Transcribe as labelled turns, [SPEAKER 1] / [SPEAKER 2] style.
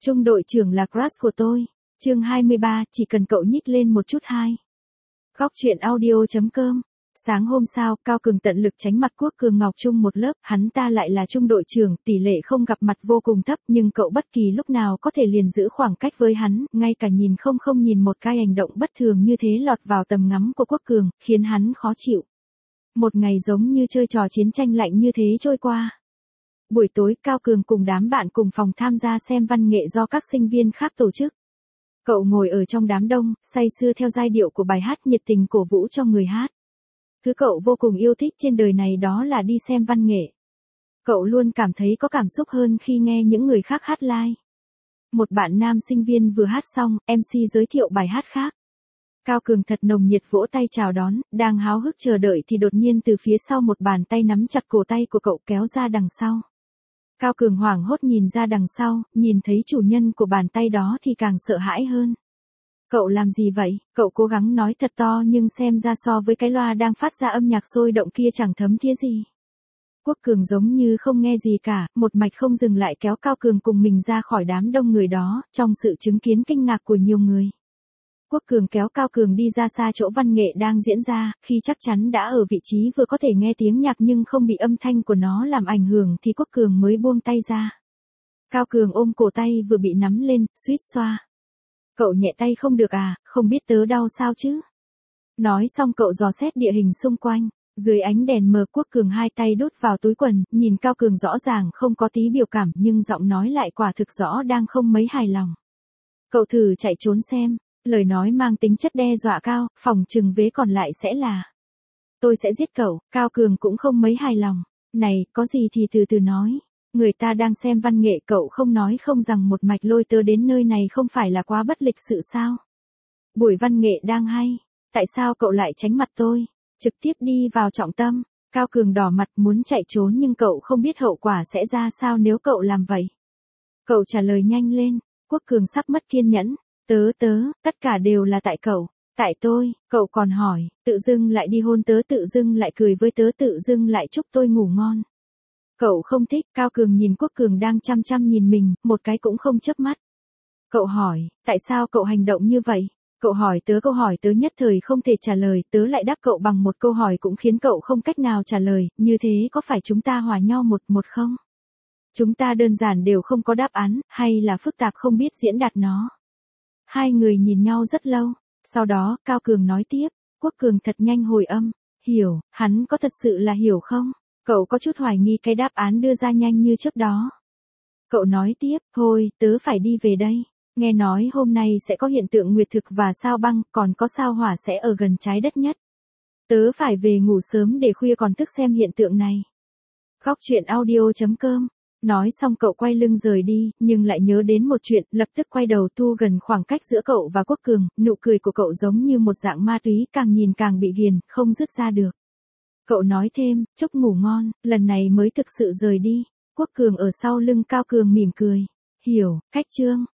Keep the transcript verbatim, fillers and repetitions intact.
[SPEAKER 1] Trung đội trưởng là crush của tôi. Chương hai mươi ba, chỉ cần cậu nhích lên một chút hai. Góc truyện audio.com. Sáng hôm sau, Cao Cường tận lực tránh mặt Quốc Cường Ngọc chung một lớp, hắn ta lại là trung đội trưởng, tỷ lệ không gặp mặt vô cùng thấp, nhưng cậu bất kỳ lúc nào có thể liền giữ khoảng cách với hắn, ngay cả nhìn không không nhìn một cái hành động bất thường như thế lọt vào tầm ngắm của Quốc Cường, khiến hắn khó chịu. Một ngày giống như chơi trò chiến tranh lạnh như thế trôi qua. Buổi tối, Cao Cường cùng đám bạn cùng phòng tham gia xem văn nghệ do các sinh viên khác tổ chức. Cậu ngồi ở trong đám đông, say sưa theo giai điệu của bài hát nhiệt tình cổ vũ cho người hát. Thứ cậu vô cùng yêu thích trên đời này đó là đi xem văn nghệ. Cậu luôn cảm thấy có cảm xúc hơn khi nghe những người khác hát live. Một bạn nam sinh viên vừa hát xong, em xê giới thiệu bài hát khác. Cao Cường thật nồng nhiệt vỗ tay chào đón, đang háo hức chờ đợi thì đột nhiên từ phía sau một bàn tay nắm chặt cổ tay của cậu kéo ra đằng sau. Cao Cường hoảng hốt nhìn ra đằng sau, nhìn thấy chủ nhân của bàn tay đó thì càng sợ hãi hơn. Cậu làm gì vậy? Cậu cố gắng nói thật to nhưng xem ra so với cái loa đang phát ra âm nhạc sôi động kia chẳng thấm thía gì. Quốc Cường giống như không nghe gì cả, một mạch không dừng lại kéo Cao Cường cùng mình ra khỏi đám đông người đó, trong sự chứng kiến kinh ngạc của nhiều người. Quốc Cường kéo Cao Cường đi ra xa chỗ văn nghệ đang diễn ra, khi chắc chắn đã ở vị trí vừa có thể nghe tiếng nhạc nhưng không bị âm thanh của nó làm ảnh hưởng thì Quốc Cường mới buông tay ra. Cao Cường ôm cổ tay vừa bị nắm lên, suýt xoa. Cậu nhẹ tay không được à, không biết tớ đau sao chứ? Nói xong cậu dò xét địa hình xung quanh, dưới ánh đèn mờ Quốc Cường hai tay đút vào túi quần, nhìn Cao Cường rõ ràng không có tí biểu cảm nhưng giọng nói lại quả thực rõ đang không mấy hài lòng. Cậu thử chạy trốn xem, lời nói mang tính chất đe dọa cao, phòng chừng vế còn lại sẽ là tôi sẽ giết cậu. Cao Cường cũng không mấy hài lòng, này, có gì thì từ từ nói. Người ta đang xem văn nghệ cậu không nói không rằng một mạch lôi tớ đến nơi này không phải là quá bất lịch sự sao? Buổi văn nghệ đang hay, tại sao cậu lại tránh mặt tôi? Trực tiếp đi vào trọng tâm. Cao Cường đỏ mặt muốn chạy trốn nhưng cậu không biết hậu quả sẽ ra sao nếu cậu làm vậy. Cậu trả lời nhanh lên, Quốc Cường sắp mất kiên nhẫn. Tớ tớ, tất cả đều là tại cậu, tại tôi. Cậu còn hỏi, tự dưng lại đi hôn tớ, tự dưng lại cười với tớ, tự dưng lại chúc tôi ngủ ngon. Cậu không thích. Cao Cường nhìn Quốc Cường đang chăm chăm nhìn mình, một cái cũng không chớp mắt. Cậu hỏi, tại sao cậu hành động như vậy? Cậu hỏi tớ câu hỏi tớ nhất thời không thể trả lời, tớ lại đáp cậu bằng một câu hỏi cũng khiến cậu không cách nào trả lời, như thế có phải chúng ta hòa nhau một một không? Chúng ta đơn giản đều không có đáp án, hay là phức tạp không biết diễn đạt nó? Hai người nhìn nhau rất lâu, sau đó Cao Cường nói tiếp, Quốc Cường thật nhanh hồi âm, hiểu, hắn có thật sự là hiểu không? Cậu có chút hoài nghi cái đáp án đưa ra nhanh như chớp đó. Cậu nói tiếp, thôi, tớ phải đi về đây. Nghe nói hôm nay sẽ có hiện tượng nguyệt thực và sao băng, còn có sao hỏa sẽ ở gần trái đất nhất. Tớ phải về ngủ sớm để khuya còn thức xem hiện tượng này. Góc truyện audio.com. Nói xong cậu quay lưng rời đi, nhưng lại nhớ đến một chuyện, lập tức quay đầu thu gần khoảng cách giữa cậu và Quốc Cường, nụ cười của cậu giống như một dạng ma túy, càng nhìn càng bị ghiền, không dứt ra được. Cậu nói thêm, chúc ngủ ngon, lần này mới thực sự rời đi. Quốc Cường ở sau lưng Cao Cường mỉm cười. Hiểu, cách chương.